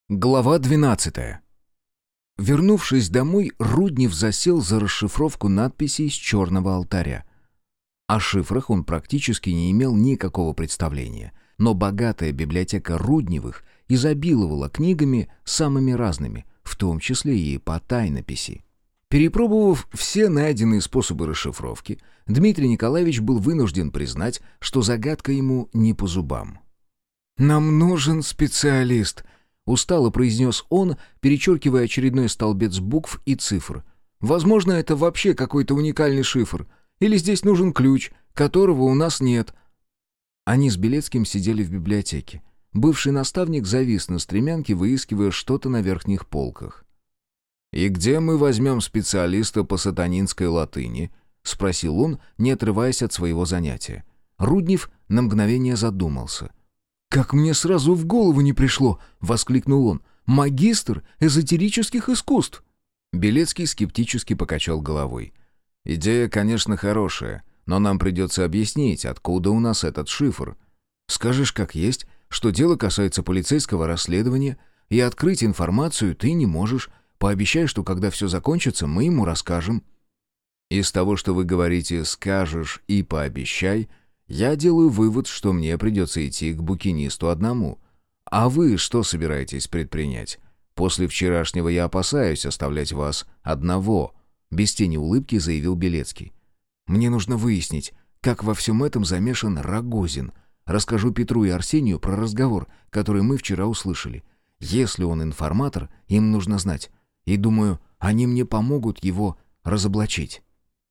Глава 12. Вернувшись домой, Руднев засел за расшифровку надписей с черного алтаря. О шифрах он практически не имел никакого представления, но богатая библиотека Рудневых изобиловала книгами самыми разными, в том числе и по тайнописи. Перепробовав все найденные способы расшифровки, Дмитрий Николаевич был вынужден признать, что загадка ему не по зубам. «Нам нужен специалист», — устало произнес он, перечеркивая очередной столбец букв и цифр. «Возможно, это вообще какой-то уникальный шифр. Или здесь нужен ключ, которого у нас нет». Они с Белецким сидели в библиотеке. Бывший наставник завис на стремянке, выискивая что-то на верхних полках. «И где мы возьмем специалиста по сатанинской латыни?» — спросил он, не отрываясь от своего занятия. Руднев на мгновение задумался. «Как мне сразу в голову не пришло!» — воскликнул он. «Магистр эзотерических искусств!» Белецкий скептически покачал головой. «Идея, конечно, хорошая, но нам придется объяснить, откуда у нас этот шифр. Скажешь как есть, что дело касается полицейского расследования, и открыть информацию ты не можешь. Пообещай, что когда все закончится, мы ему расскажем». «Из того, что вы говорите «скажешь» и «пообещай», я делаю вывод, что мне придется идти к букинисту одному. А вы что собираетесь предпринять? После вчерашнего я опасаюсь оставлять вас одного», — без тени улыбки заявил Белецкий. «Мне нужно выяснить, как во всем этом замешан Рогозин. Расскажу Петру и Арсению про разговор, который мы вчера услышали. Если он информатор, им нужно знать. И думаю, они мне помогут его разоблачить».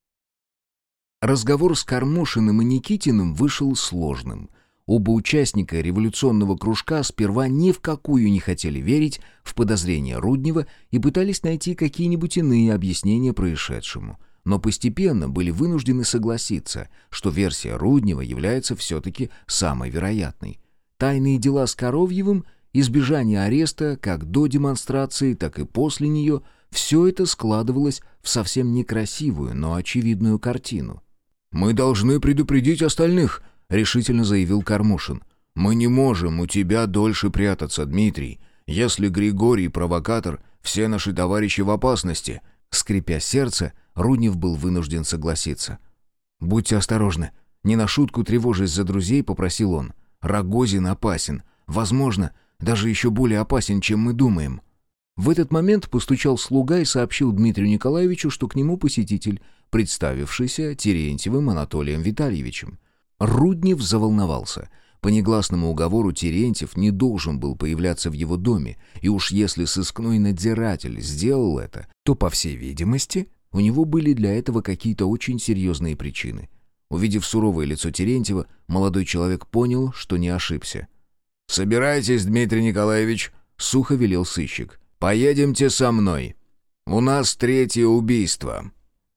Разговор с Кармушиным и Никитиным вышел сложным. Оба участника революционного кружка сперва ни в какую не хотели верить в подозрения Руднева и пытались найти какие-нибудь иные объяснения происшедшему. Но постепенно были вынуждены согласиться, что версия Руднева является все-таки самой вероятной. Тайные дела с Коровьевым, избежание ареста как до демонстрации, так и после нее — все это складывалось в совсем некрасивую, но очевидную картину. «Мы должны предупредить остальных», — решительно заявил Кармушин. «Мы не можем у тебя дольше прятаться, Дмитрий. Если Григорий провокатор, все наши товарищи в опасности». Скрипя сердце, Руднев был вынужден согласиться. «Будьте осторожны». Не на шутку тревожась за друзей, попросил он. «Рогозин опасен. Возможно, даже еще более опасен, чем мы думаем». В этот момент постучал слуга и сообщил Дмитрию Николаевичу, что к нему посетитель, представившийся Терентьевым Анатолием Витальевичем. Руднев заволновался. По негласному уговору Терентьев не должен был появляться в его доме, и уж если сыскной надзиратель сделал это, то, по всей видимости, у него были для этого какие-то очень серьезные причины. Увидев суровое лицо Терентьева, молодой человек понял, что не ошибся. «Собирайтесь, Дмитрий Николаевич», — сухо велел сыщик. «Поедемте со мной. У нас третье убийство».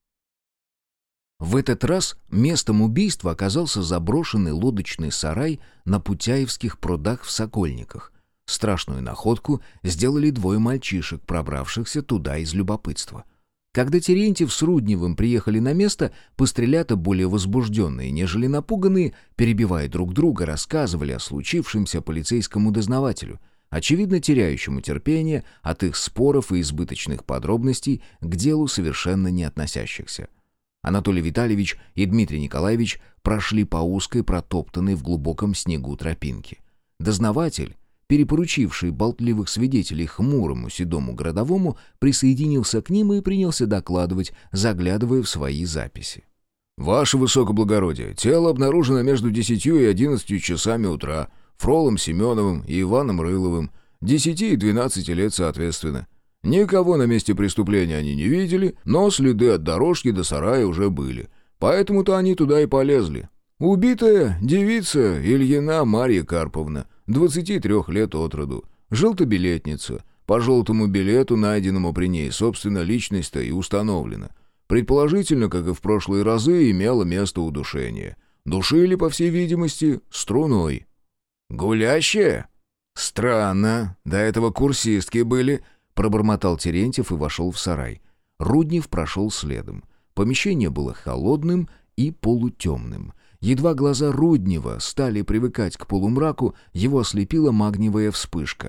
В этот раз местом убийства оказался заброшенный лодочный сарай на Путяевских прудах в Сокольниках. Страшную находку сделали двое мальчишек, пробравшихся туда из любопытства. Когда Терентьев с Рудневым приехали на место, пострелята, более возбужденные, нежели напуганные, перебивая друг друга, рассказывали о случившемся полицейскому дознавателю, очевидно теряющему терпение от их споров и избыточных подробностей к делу совершенно не относящихся. Анатолий Витальевич и Дмитрий Николаевич прошли по узкой, протоптанной в глубоком снегу тропинке. Дознаватель, перепоручивший болтливых свидетелей хмурому седому городовому, присоединился к ним и принялся докладывать, заглядывая в свои записи. «Ваше высокоблагородие, тело обнаружено между 10 и 11 часами утра Фролом Семеновым и Иваном Рыловым, 10 и 12 лет соответственно. Никого на месте преступления они не видели, но следы от дорожки до сарая уже были, поэтому-то они туда и полезли. Убитая девица Ильина Марья Карповна, 23 лет от роду, желтобилетница. По желтому билету, найденному при ней, собственно, личность-то и установлена. Предположительно, как и в прошлые разы, имело место удушение. Душили, по всей видимости, струной». «Гулящая? Странно, до этого курсистки были», — пробормотал Терентьев и вошел в сарай. Руднев прошел следом. Помещение было холодным и полутемным. Едва глаза Руднева стали привыкать к полумраку, его ослепила магниевая вспышка.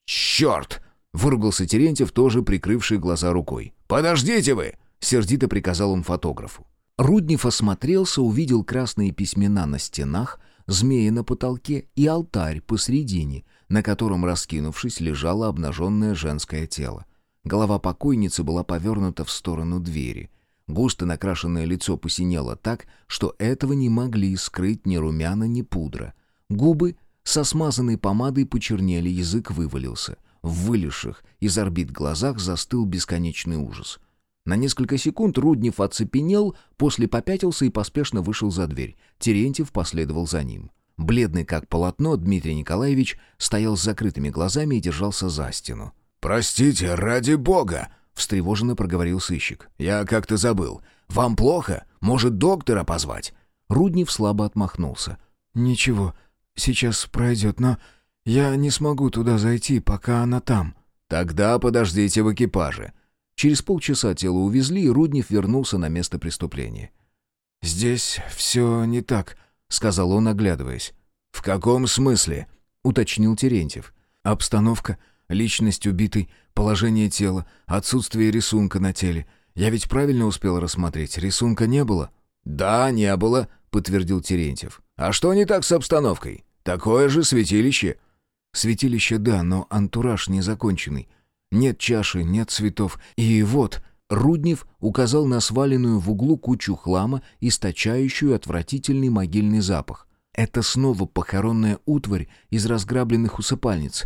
«Черт!» — выругался Терентьев, тоже прикрывший глаза рукой. «Подождите вы!» — сердито приказал он фотографу. Руднев осмотрелся, увидел красные письмена на стенах, змеи на потолке и алтарь посредине, на котором, раскинувшись, лежало обнаженное женское тело. Голова покойницы была повернута в сторону двери. Густо накрашенное лицо посинело так, что этого не могли скрыть ни румяна, ни пудра. Губы со смазанной помадой почернели, язык вывалился. В вылезших из орбит глазах застыл бесконечный ужас. На несколько секунд Руднев оцепенел, после попятился и поспешно вышел за дверь. Терентьев последовал за ним. Бледный как полотно, Дмитрий Николаевич стоял с закрытыми глазами и держался за стену. «Простите, ради бога!» — встревоженно проговорил сыщик. «Я как-то забыл. Вам плохо? Может, доктора позвать?» Руднев слабо отмахнулся. «Ничего, сейчас пройдет, но я не смогу туда зайти, пока она там». «Тогда подождите в экипаже». Через полчаса тело увезли, и Руднев вернулся на место преступления. «Здесь все не так», — сказал он, оглядываясь. «В каком смысле?» — уточнил Терентьев. «Обстановка, личность убитой, положение тела, отсутствие рисунка на теле. Я ведь правильно успел рассмотреть, рисунка не было?» «Да, не было», — подтвердил Терентьев. «А что не так с обстановкой? Такое же святилище». «Святилище, да, но антураж незаконченный. Нет чаши, нет цветов. И вот...» Руднев указал на сваленную в углу кучу хлама, источающую отвратительный могильный запах. Это снова похоронная утварь из разграбленных усыпальниц.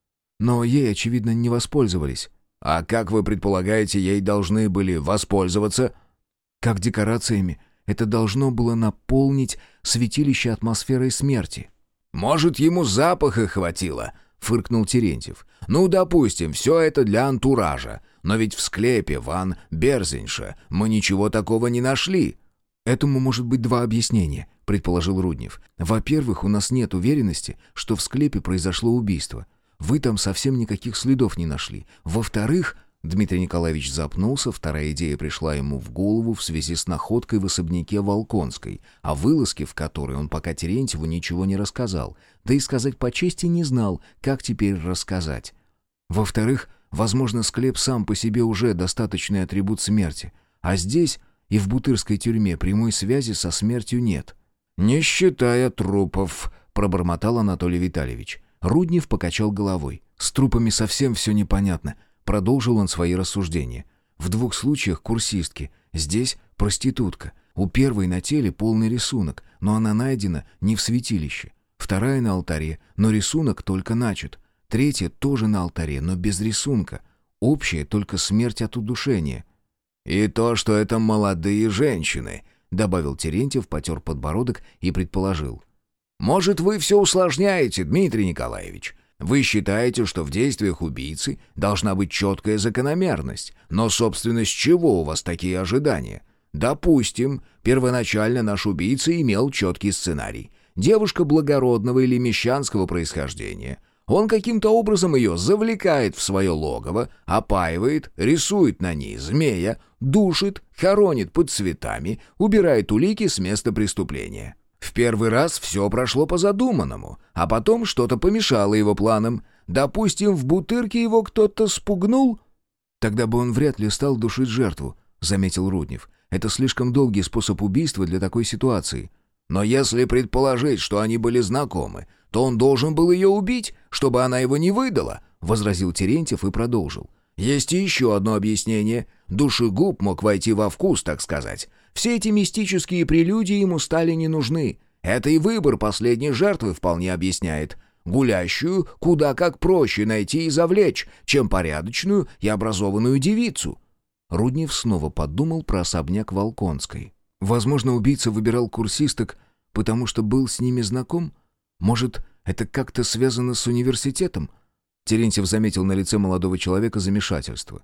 Но ей, очевидно, не воспользовались. «А как вы предполагаете, ей должны были воспользоваться?» «Как декорациями. Это должно было наполнить святилище атмосферой смерти». «Может, ему запаха хватило?» — фыркнул Терентьев. «Ну, допустим, все это для антуража. Но ведь в склепе Ван Берзенша мы ничего такого не нашли». «Этому может быть два объяснения», — предположил Руднев. «Во-первых, у нас нет уверенности, что в склепе произошло убийство. Вы там совсем никаких следов не нашли. Во-вторых...» Дмитрий Николаевич запнулся, вторая идея пришла ему в голову в связи с находкой в особняке Волконской, о вылазке в которой он пока Терентьеву ничего не рассказал, да и сказать по чести не знал, как теперь рассказать. Во-вторых, возможно, склеп сам по себе уже достаточный атрибут смерти, а здесь и в Бутырской тюрьме прямой связи со смертью нет. «Не считая трупов», — пробормотал Анатолий Витальевич. Руднев покачал головой. «С трупами совсем все непонятно», — продолжил он свои рассуждения. «В двух случаях курсистки, здесь проститутка. У первой на теле полный рисунок, но она найдена не в святилище. Вторая на алтаре, но рисунок только начат. Третья тоже на алтаре, но без рисунка. Общая только смерть от удушения». «И то, что это молодые женщины», — добавил Терентьев, потер подбородок и предположил. «Может, вы все усложняете, Дмитрий Николаевич? Вы считаете, что в действиях убийцы должна быть четкая закономерность, но, собственно, с чего у вас такие ожидания? Допустим, первоначально наш убийца имел четкий сценарий. Девушка благородного или мещанского происхождения. Он каким-то образом ее завлекает в свое логово, опаивает, рисует на ней змея, душит, хоронит под цветами, убирает улики с места преступления. В первый раз все прошло по задуманному, а потом что-то помешало его планам. Допустим, в Бутырке его кто-то спугнул?» «Тогда бы он вряд ли стал душить жертву», — заметил Руднев. «Это слишком долгий способ убийства для такой ситуации». «Но если предположить, что они были знакомы, то он должен был ее убить, чтобы она его не выдала», — возразил Терентьев и продолжил. «Есть и еще одно объяснение. Душегуб мог войти во вкус, так сказать. Все эти мистические прелюдии ему стали не нужны. Это и выбор последней жертвы вполне объясняет. Гулящую куда как проще найти и завлечь, чем порядочную и образованную девицу». Руднев снова подумал про особняк Волконской. Возможно, убийца выбирал курсисток, потому что был с ними знаком? Может, это как-то связано с университетом? Терентьев заметил на лице молодого человека замешательство.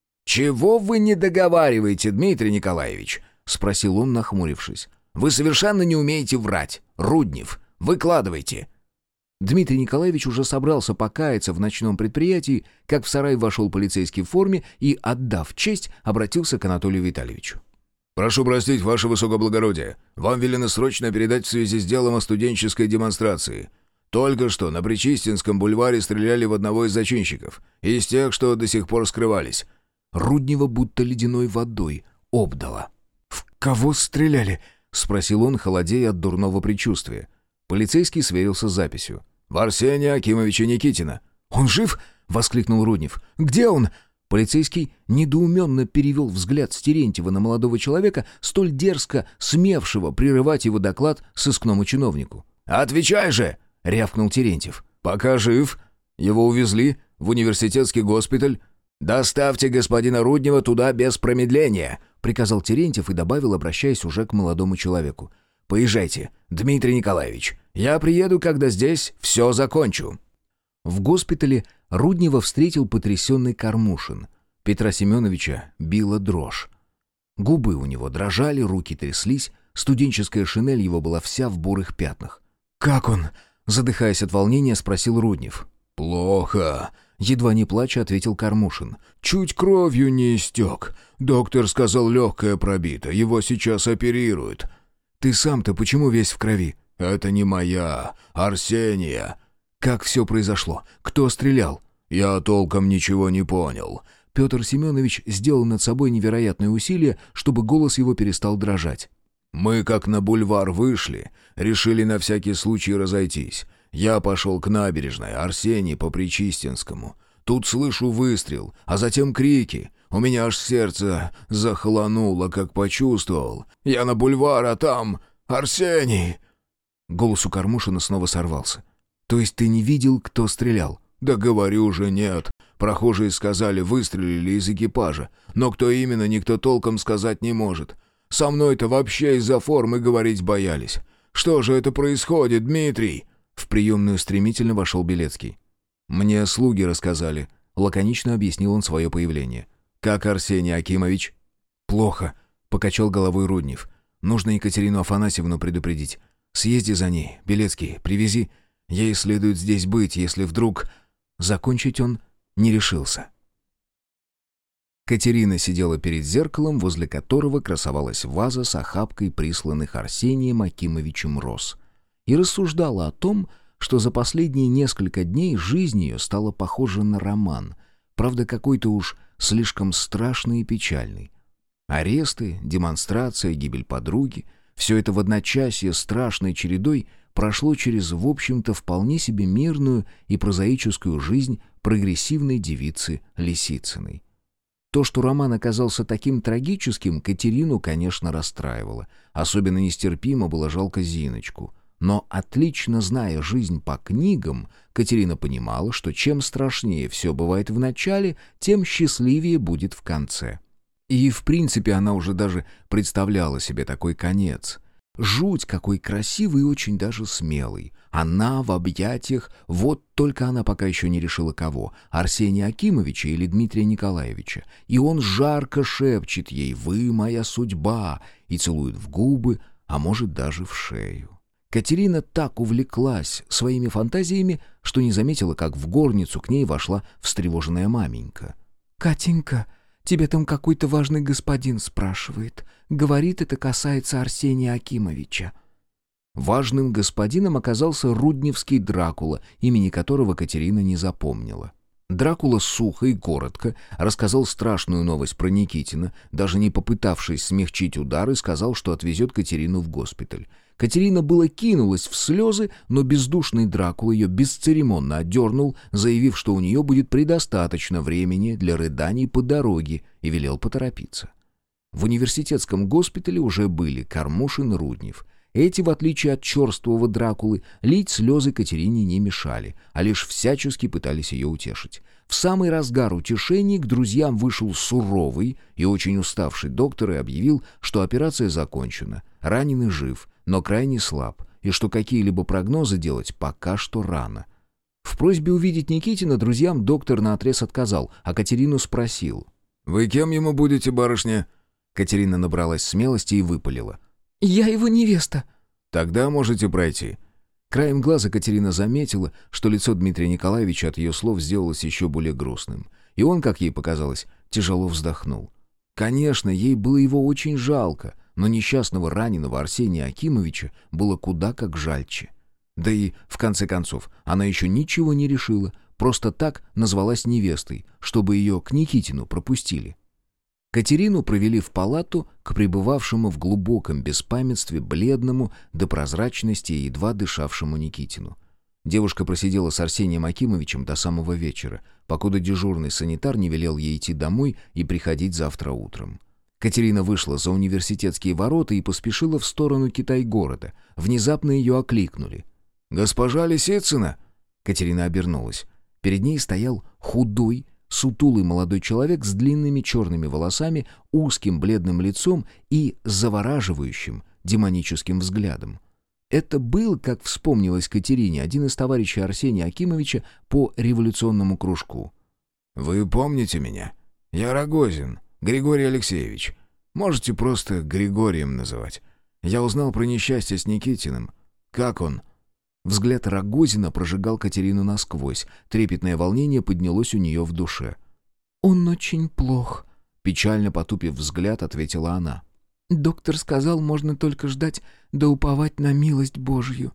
«Чего вы не договариваете, Дмитрий Николаевич?» — спросил он, нахмурившись. «Вы совершенно не умеете врать. Руднев, выкладывайте». Дмитрий Николаевич уже собрался покаяться в ночном предприятии, как в сарай вошел полицейский в форме и, отдав честь, обратился к Анатолию Витальевичу. «Прошу простить, ваше высокоблагородие. Вам велено срочно передать в связи с делом о студенческой демонстрации. Только что на Причистинском бульваре стреляли в одного из зачинщиков. Из тех, что до сих пор скрывались». Руднева будто ледяной водой обдало. «В кого стреляли?» — спросил он, холодея от дурного предчувствия. Полицейский сверился с записью. «В Арсения Акимовича Никитина». «Он жив?» — воскликнул Руднев. «Где он?» Полицейский недоуменно перевел взгляд с Терентьева на молодого человека, столь дерзко смевшего прерывать его доклад сыскному чиновнику. «Отвечай же!» — рявкнул Терентьев. «Пока жив. Его увезли в университетский госпиталь». «Доставьте господина Руднева туда без промедления», — приказал Терентьев и добавил, обращаясь уже к молодому человеку. «Поезжайте, Дмитрий Николаевич. Я приеду, когда здесь все закончу». В госпитале Руднева встретил потрясенный Кормушин. Петра Семеновича била дрожь. Губы у него дрожали, руки тряслись, студенческая шинель его была вся в бурых пятнах. «Как он?» — задыхаясь от волнения, спросил Руднев. «Плохо», — едва не плача ответил Кормушин. «Чуть кровью не истек. Доктор сказал, легкое пробито, его сейчас оперируют». «Ты сам-то почему весь в крови?» «Это не моя, Арсения». «Как все произошло? Кто стрелял?» «Я толком ничего не понял». Петр Семенович сделал над собой невероятное усилие, чтобы голос его перестал дрожать. «Мы, как на бульвар вышли, решили на всякий случай разойтись. Я пошел к набережной, Арсений по Причистинскому. Тут слышу выстрел, а затем крики. У меня аж сердце захолонуло, как почувствовал. Я на бульвар, а там Арсений!» Голос у Кормушина снова сорвался. «То есть ты не видел, кто стрелял?» «Да говорю же, нет. Прохожие сказали, выстрелили из экипажа. Но кто именно, никто толком сказать не может. Со мной-то вообще из-за формы говорить боялись. Что же это происходит, Дмитрий?» В приемную стремительно вошел Белецкий. «Мне слуги рассказали», — лаконично объяснил он свое появление. «Как Арсений Акимович?» «Плохо», — покачал головой Руднев. «Нужно Екатерину Афанасьевну предупредить. Съезди за ней, Белецкий, привези. Ей следует здесь быть, если вдруг...» Закончить он не решился. Катерина сидела перед зеркалом, возле которого красовалась ваза с охапкой присланных Арсением Акимовичем роз, и рассуждала о том, что за последние несколько дней жизнь ее стала похожа на роман, правда, какой-то уж слишком страшный и печальный. Аресты, демонстрация, гибель подруги — все это в одночасье страшной чередой прошло через, в общем-то, вполне себе мирную и прозаическую жизнь прогрессивной девицы Лисицыной. То, что роман оказался таким трагическим, Катерину, конечно, расстраивало. Особенно нестерпимо было жалко Зиночку. Но, отлично зная жизнь по книгам, Катерина понимала, что чем страшнее все бывает в начале, тем счастливее будет в конце. И, в принципе, она уже даже представляла себе такой конец. Жуть какой красивый и очень даже смелый. Она в объятиях, вот только она пока еще не решила кого, Арсения Акимовича или Дмитрия Николаевича. И он жарко шепчет ей «Вы моя судьба» и целует в губы, а может даже в шею. Катерина так увлеклась своими фантазиями, что не заметила, как в горницу к ней вошла встревоженная маменька. «Катенька, тебя там какой-то важный господин спрашивает. Говорит, это касается Арсения Акимовича». Важным господином оказался рудневский Дракула, имени которого Катерина не запомнила. Дракула сухо и коротко рассказал страшную новость про Никитина, даже не попытавшись смягчить удары, сказал, что отвезет Катерину в госпиталь. Катерина было кинулась в слезы, но бездушный Дракула ее бесцеремонно отдернул, заявив, что у нее будет предостаточно времени для рыданий по дороге, и велел поторопиться. В университетском госпитале уже были Кормушин и Руднев. Эти, в отличие от черствого Дракулы, лить слезы Катерине не мешали, а лишь всячески пытались ее утешить. В самый разгар утешений к друзьям вышел суровый и очень уставший доктор и объявил, что операция закончена, раненый жив, но крайне слаб, и что какие-либо прогнозы делать пока что рано. В просьбе увидеть Никитина друзьям доктор наотрез отказал, а Катерину спросил. «Вы кем ему будете, барышня?» Катерина набралась смелости и выпалила. «Я его невеста». «Тогда можете пройти». Краем глаза Катерина заметила, что лицо Дмитрия Николаевича от ее слов сделалось еще более грустным. И он, как ей показалось, тяжело вздохнул. Конечно, ей было его очень жалко, но несчастного раненого Арсения Акимовича было куда как жальче. Да и, в конце концов, она еще ничего не решила, просто так назвалась невестой, чтобы ее к Никитину пропустили. Катерину провели в палату к пребывавшему в глубоком беспамятстве бледному до прозрачности и едва дышавшему Никитину. Девушка просидела с Арсением Акимовичем до самого вечера, покуда дежурный санитар не велел ей идти домой и приходить завтра утром. Катерина вышла за университетские ворота и поспешила в сторону Китай-города. Внезапно ее окликнули. «Госпожа Лисицына!» Катерина обернулась. Перед ней стоял худой, сутулый молодой человек с длинными черными волосами, узким бледным лицом и завораживающим демоническим взглядом. Это был, как вспомнилось Катерине, один из товарищей Арсения Акимовича по революционному кружку. «Вы помните меня? Я Рогозин, Григорий Алексеевич. Можете просто Григорием называть. Я узнал про несчастье с Никитиным. Как он?» Взгляд Рогозина прожигал Катерину насквозь. Трепетное волнение поднялось у нее в душе. «Он очень плох», — печально потупив взгляд, ответила она. «Доктор сказал, можно только ждать да уповать на милость Божью».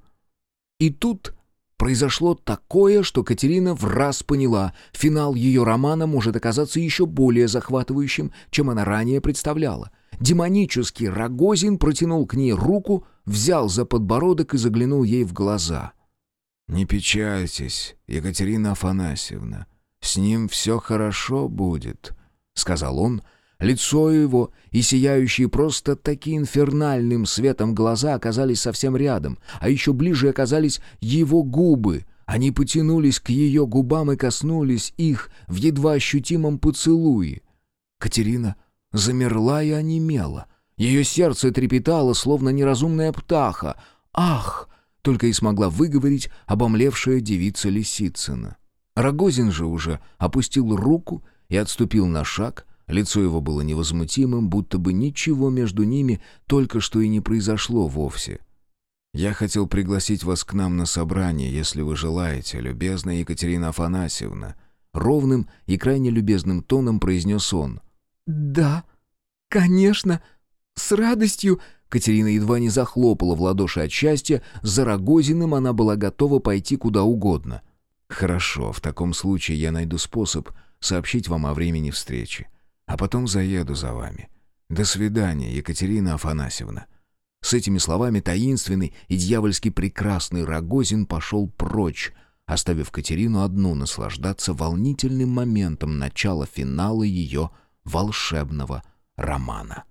И тут произошло такое, что Катерина враз поняла, финал ее романа может оказаться еще более захватывающим, чем она ранее представляла. Демонический Рогозин протянул к ней руку, взял за подбородок и заглянул ей в глаза. «Не печальтесь, Екатерина Афанасьевна, с ним все хорошо будет», — сказал он. Лицо его и сияющие просто таки инфернальным светом глаза оказались совсем рядом, а еще ближе оказались его губы. Они потянулись к ее губам и коснулись их в едва ощутимом поцелуе. Катерина замерла и онемела. Ее сердце трепетало, словно неразумная птаха. «Ах!» — только и смогла выговорить обомлевшая девица Лисицына. Рогозин же уже опустил руку и отступил на шаг. Лицо его было невозмутимым, будто бы ничего между ними только что и не произошло вовсе. «Я хотел пригласить вас к нам на собрание, если вы желаете, любезная Екатерина Афанасьевна», — ровным и крайне любезным тоном произнес он. «Да, конечно, с радостью...» Катерина едва не захлопала в ладоши от счастья. За Рогозиным она была готова пойти куда угодно. «Хорошо, в таком случае я найду способ сообщить вам о времени встречи. А потом заеду за вами. До свидания, Екатерина Афанасьевна». С этими словами таинственный и дьявольски прекрасный Рогозин пошел прочь, оставив Катерину одну наслаждаться волнительным моментом начала финала ее волшебного романа.